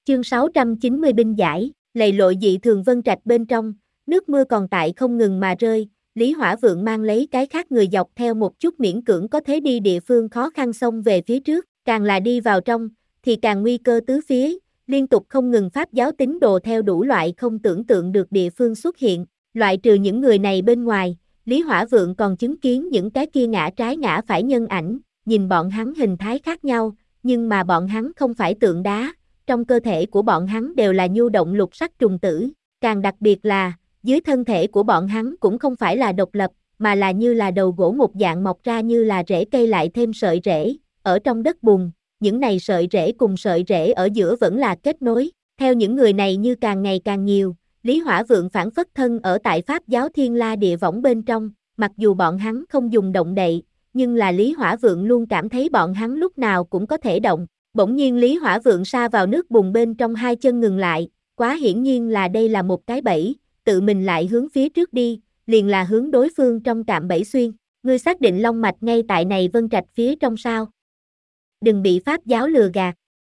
Chương 690 binh giải, lầy lội dị thường vân trạch bên trong, nước mưa còn tại không ngừng mà rơi, Lý Hỏa Vượng mang lấy cái khác người dọc theo một chút miễn cưỡng có thế đi địa phương khó khăn xông về phía trước, càng là đi vào trong, thì càng nguy cơ tứ phía, liên tục không ngừng pháp giáo tín đồ theo đủ loại không tưởng tượng được địa phương xuất hiện, loại trừ những người này bên ngoài, Lý Hỏa Vượng còn chứng kiến những cái kia ngã trái ngã phải nhân ảnh, nhìn bọn hắn hình thái khác nhau, nhưng mà bọn hắn không phải tượng đá. Trong cơ thể của bọn hắn đều là nhu động lục sắc trùng tử, càng đặc biệt là, dưới thân thể của bọn hắn cũng không phải là độc lập, mà là như là đầu gỗ một dạng mọc ra như là rễ cây lại thêm sợi rễ, ở trong đất bùn, những này sợi rễ cùng sợi rễ ở giữa vẫn là kết nối, theo những người này như càng ngày càng nhiều, Lý Hỏa Vượng phản phất thân ở tại Pháp giáo Thiên La địa võng bên trong, mặc dù bọn hắn không dùng động đậy, nhưng là Lý Hỏa Vượng luôn cảm thấy bọn hắn lúc nào cũng có thể động. Bỗng nhiên Lý Hỏa Vượng sa vào nước bùn bên trong hai chân ngừng lại, quá hiển nhiên là đây là một cái bẫy, tự mình lại hướng phía trước đi, liền là hướng đối phương trong cạm bẫy xuyên. Ngươi xác định long mạch ngay tại này vân trạch phía trong sao? Đừng bị Pháp giáo lừa gạt.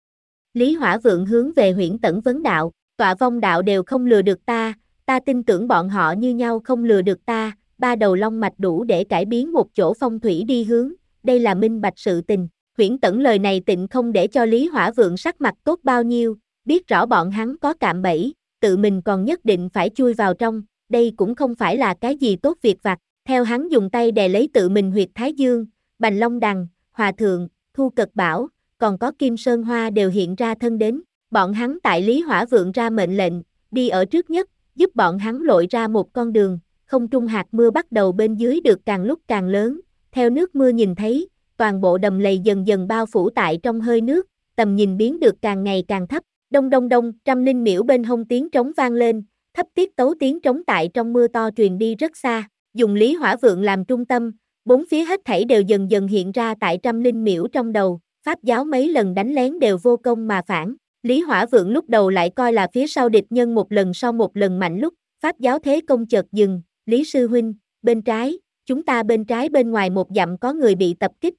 Lý Hỏa Vượng hướng về Huyễn Tẩn vấn đạo, Tọa Vong đạo đều không lừa được ta tin tưởng bọn họ như nhau không lừa được ta, ba đầu long mạch đủ để cải biến một chỗ phong thủy đi hướng, đây là minh bạch sự tình. Huyễn Tẩn lời này tịnh không để cho Lý Hỏa Vượng sắc mặt tốt bao nhiêu, biết rõ bọn hắn có cạm bẫy, tự mình còn nhất định phải chui vào trong, đây cũng không phải là cái gì tốt việc vặt, theo hắn dùng tay đè lấy tự mình huyệt thái dương, Bành Long Đằng, Hòa Thượng, Thu Cật Bảo, còn có Kim Sơn Hoa đều hiện ra thân đến, bọn hắn tại Lý Hỏa Vượng ra mệnh lệnh, đi ở trước nhất, giúp bọn hắn lội ra một con đường, không trung hạt mưa bắt đầu bên dưới được càng lúc càng lớn, theo nước mưa nhìn thấy, toàn bộ đầm lầy dần dần bao phủ tại trong hơi nước, tầm nhìn biến được càng ngày càng thấp, đông đông đông, Trăm Linh Miễu bên hông tiếng trống vang lên, thấp tiết tấu tiếng trống tại trong mưa to truyền đi rất xa, dùng Lý Hỏa Vượng làm trung tâm, bốn phía hết thảy đều dần dần hiện ra tại Trăm Linh Miễu trong đầu, Pháp giáo mấy lần đánh lén đều vô công mà phản, Lý Hỏa Vượng lúc đầu lại coi là phía sau địch nhân một lần sau một lần mạnh lúc, Pháp giáo thế công chợt dừng, Lý Sư Huynh, bên trái, chúng ta bên trái bên ngoài một dặm có người bị tập kích.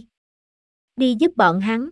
Đi giúp bọn hắn.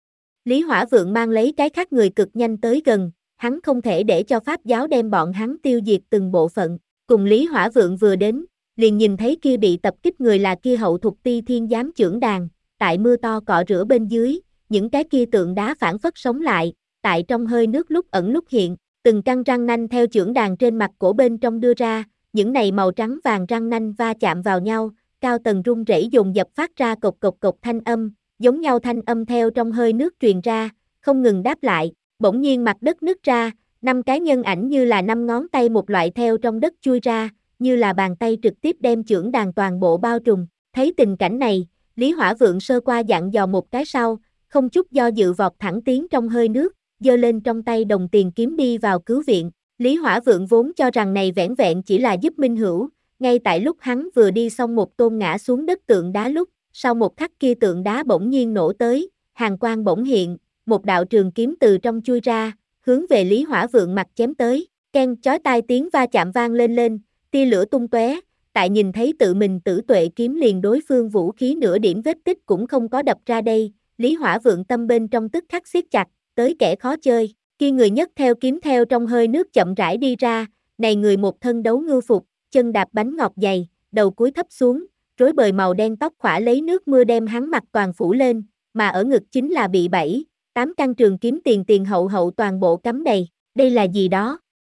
Lý Hỏa Vượng mang lấy cái khác người cực nhanh tới gần, hắn không thể để cho Pháp giáo đem bọn hắn tiêu diệt từng bộ phận, cùng Lý Hỏa Vượng vừa đến, liền nhìn thấy kia bị tập kích người là kia Hậu Thục Ti Thiên Giám trưởng đàn, tại mưa to cọ rửa bên dưới, những cái kia tượng đá phản phất sống lại, tại trong hơi nước lúc ẩn lúc hiện, từng căn răng nanh theo trưởng đàn trên mặt cổ bên trong đưa ra, những này màu trắng vàng răng nanh va chạm vào nhau, cao tầng rung rẩy dồn dập phát ra cộc cộc cộc thanh âm, giống nhau thanh âm theo trong hơi nước truyền ra, không ngừng đáp lại, bỗng nhiên mặt đất nứt ra, năm cái nhân ảnh như là năm ngón tay một loại theo trong đất chui ra, như là bàn tay trực tiếp đem chưởng đàn toàn bộ bao trùm, thấy tình cảnh này, Lý Hỏa Vượng sơ qua dặn dò một cái sau, không chút do dự vọt thẳng tiến trong hơi nước, giơ lên trong tay đồng tiền kiếm đi vào cứu viện, Lý Hỏa Vượng vốn cho rằng này vẻn vẹn chỉ là giúp minh hữu. Ngay tại lúc hắn vừa đi xong một tôn ngã xuống đất tượng đá lúc, sau một khắc kia tượng đá bỗng nhiên nổ tới, hàn quang bỗng hiện, một đạo trường kiếm từ trong chui ra, hướng về Lý Hỏa Vượng mặt chém tới, keng chói tai tiếng va chạm vang lên, tia lửa tung tóe, tại nhìn thấy tự mình Tử Tuệ kiếm liền đối phương vũ khí nửa điểm vết tích cũng không có đập ra đây, Lý Hỏa Vượng tâm bên trong tức khắc siết chặt, tới kẻ khó chơi, kia người nhất theo kiếm theo trong hơi nước chậm rãi đi ra, này người một thân đấu ngư phục, chân đạp bánh ngọt dày, đầu cúi thấp xuống, rối bời màu đen tóc khỏa lấy nước mưa đem hắn mặt toàn phủ lên, mà ở ngực chính là bị 7-8 căn trường kiếm tiền hậu hậu toàn bộ cắm đầy, đây là gì đó?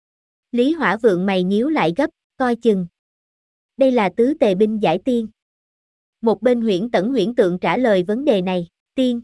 Lý Hỏa Vượng mày nhíu lại gấp, coi chừng. Đây là tứ tề binh giải tiên. Một bên Huyễn Tẩn Huyễn Tượng trả lời vấn đề này, tiên.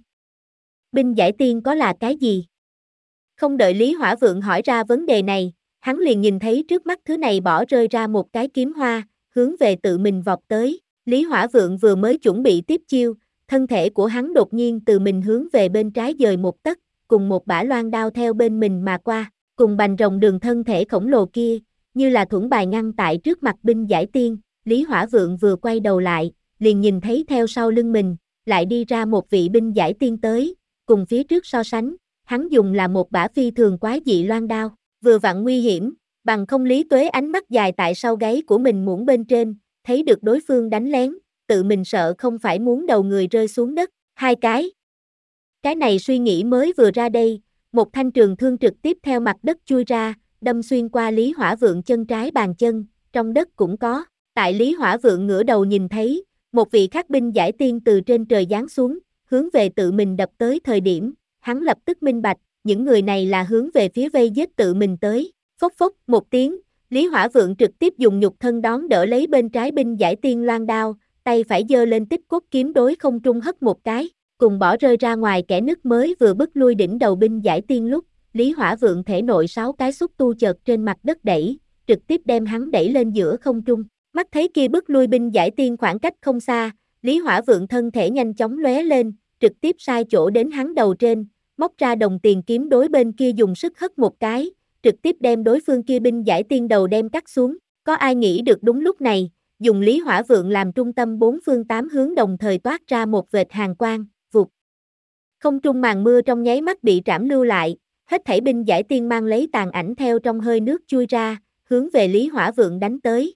Binh giải tiên có là cái gì? Không đợi Lý Hỏa Vượng hỏi ra vấn đề này, hắn liền nhìn thấy trước mắt thứ này bỏ rơi ra một cái kiếm hoa, hướng về tự mình vọt tới, Lý Hỏa Vượng vừa mới chuẩn bị tiếp chiêu, thân thể của hắn đột nhiên từ mình hướng về bên trái dời một tấc, cùng một bả loan đao theo bên mình mà qua, cùng bành rồng đường thân thể khổng lồ kia, như là thuẫn bài ngăn tại trước mặt binh giải tiên, Lý Hỏa Vượng vừa quay đầu lại, liền nhìn thấy theo sau lưng mình, lại đi ra một vị binh giải tiên tới, cùng phía trước so sánh, hắn dùng là một bả phi thường quái dị loan đao, vừa vặn nguy hiểm, bằng không Lý Tuế ánh mắt dài tại sau gáy của mình muỗng bên trên, thấy được đối phương đánh lén, tự mình sợ không phải muốn đầu người rơi xuống đất, hai cái. Cái này suy nghĩ mới vừa ra đây, một thanh trường thương trực tiếp theo mặt đất chui ra, đâm xuyên qua Lý Hỏa Vượng chân trái bàn chân, trong đất cũng có. Tại Lý Hỏa Vượng ngửa đầu nhìn thấy, một vị khắc binh giải tiên từ trên trời giáng xuống, hướng về tự mình đập tới thời điểm, hắn lập tức minh bạch, những người này là hướng về phía vây giết tự mình tới. Phốc phốc một tiếng, Lý Hỏa Vượng trực tiếp dùng nhục thân đón đỡ lấy bên trái binh giải tiên loan đao, tay phải giơ lên tích cốt kiếm đối không trung hất một cái, cùng bỏ rơi ra ngoài kẻ nứt mới vừa bức lui đỉnh đầu binh giải tiên lúc, Lý Hỏa Vượng thể nội 6 cái xúc tu chợt trên mặt đất đẩy, trực tiếp đem hắn đẩy lên giữa không trung. Mắt thấy kia bức lui binh giải tiên khoảng cách không xa, Lý Hỏa Vượng thân thể nhanh chóng lóe lên, trực tiếp sai chỗ đến hắn đầu trên, móc ra đồng tiền kiếm đối bên kia dùng sức hất một cái, trực tiếp đem đối phương kia binh giải tiên đầu đem cắt xuống. Có ai nghĩ được đúng lúc này, dùng Lý Hỏa Vượng làm trung tâm bốn phương tám hướng đồng thời toát ra một vệt hàn quang, vụt. Không trung màn mưa trong nháy mắt bị trảm lưu lại, hết thảy binh giải tiên mang lấy tàn ảnh theo trong hơi nước chui ra, hướng về Lý Hỏa Vượng đánh tới.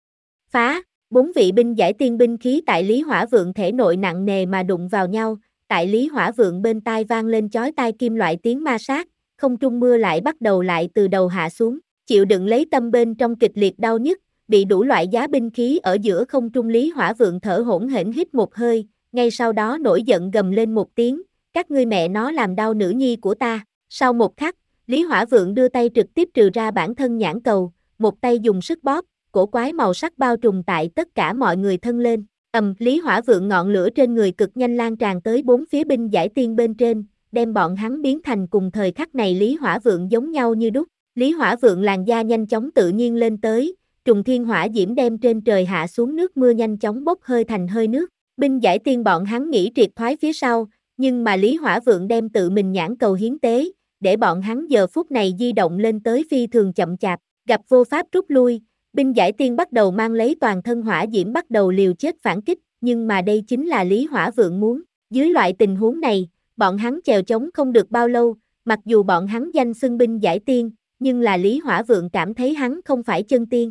Phá, 4 vị binh giải tiên binh khí tại Lý Hỏa Vượng thể nội nặng nề mà đụng vào nhau, tại Lý Hỏa Vượng bên tai vang lên chói tai kim loại tiếng ma sát, không trung mưa lại bắt đầu lại từ đầu hạ xuống, chịu đựng lấy tâm bên trong kịch liệt đau nhức, bị đủ loại giá binh khí ở giữa không trung Lý Hỏa Vượng thở hổn hển hít một hơi, ngay sau đó nổi giận gầm lên một tiếng, các ngươi mẹ nó làm đau nữ nhi của ta. Sau một khắc, Lý Hỏa Vượng đưa tay trực tiếp trừ ra bản thân nhãn cầu, một tay dùng sức bóp, cổ quái màu sắc bao trùm tại tất cả mọi người thân lên. Lý Hỏa Vượng ngọn lửa trên người cực nhanh lan tràn tới bốn phía binh giải tiên bên trên, đem bọn hắn biến thành cùng thời khắc này Lý Hỏa Vượng giống nhau như đúc. Lý Hỏa Vượng làn da nhanh chóng tự nhiên lên tới, trùng thiên hỏa diễm đem trên trời hạ xuống nước mưa nhanh chóng bốc hơi thành hơi nước. Binh giải tiên bọn hắn nghĩ triệt thoái phía sau, nhưng mà Lý Hỏa Vượng đem tự mình nhãn cầu hiến tế, để bọn hắn giờ phút này di động lên tới phi thường chậm chạp, gặp vô pháp rút lui. Binh giải tiên bắt đầu mang lấy toàn thân hỏa diễm bắt đầu liều chết phản kích, nhưng mà đây chính là Lý Hỏa Vượng muốn. Dưới loại tình huống này, bọn hắn chèo chống không được bao lâu, mặc dù bọn hắn danh xưng binh giải tiên, nhưng là Lý Hỏa Vượng cảm thấy hắn không phải chân tiên.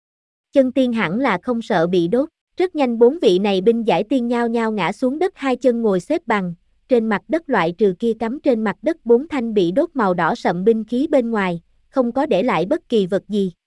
Chân tiên hẳn là không sợ bị đốt, rất nhanh 4 vị này binh giải tiên nhao nhao ngã xuống đất, hai chân ngồi xếp bằng, trên mặt đất loại trừ kia cắm trên mặt đất 4 thanh bị đốt màu đỏ sậm binh khí bên ngoài, không có để lại bất kỳ vật gì.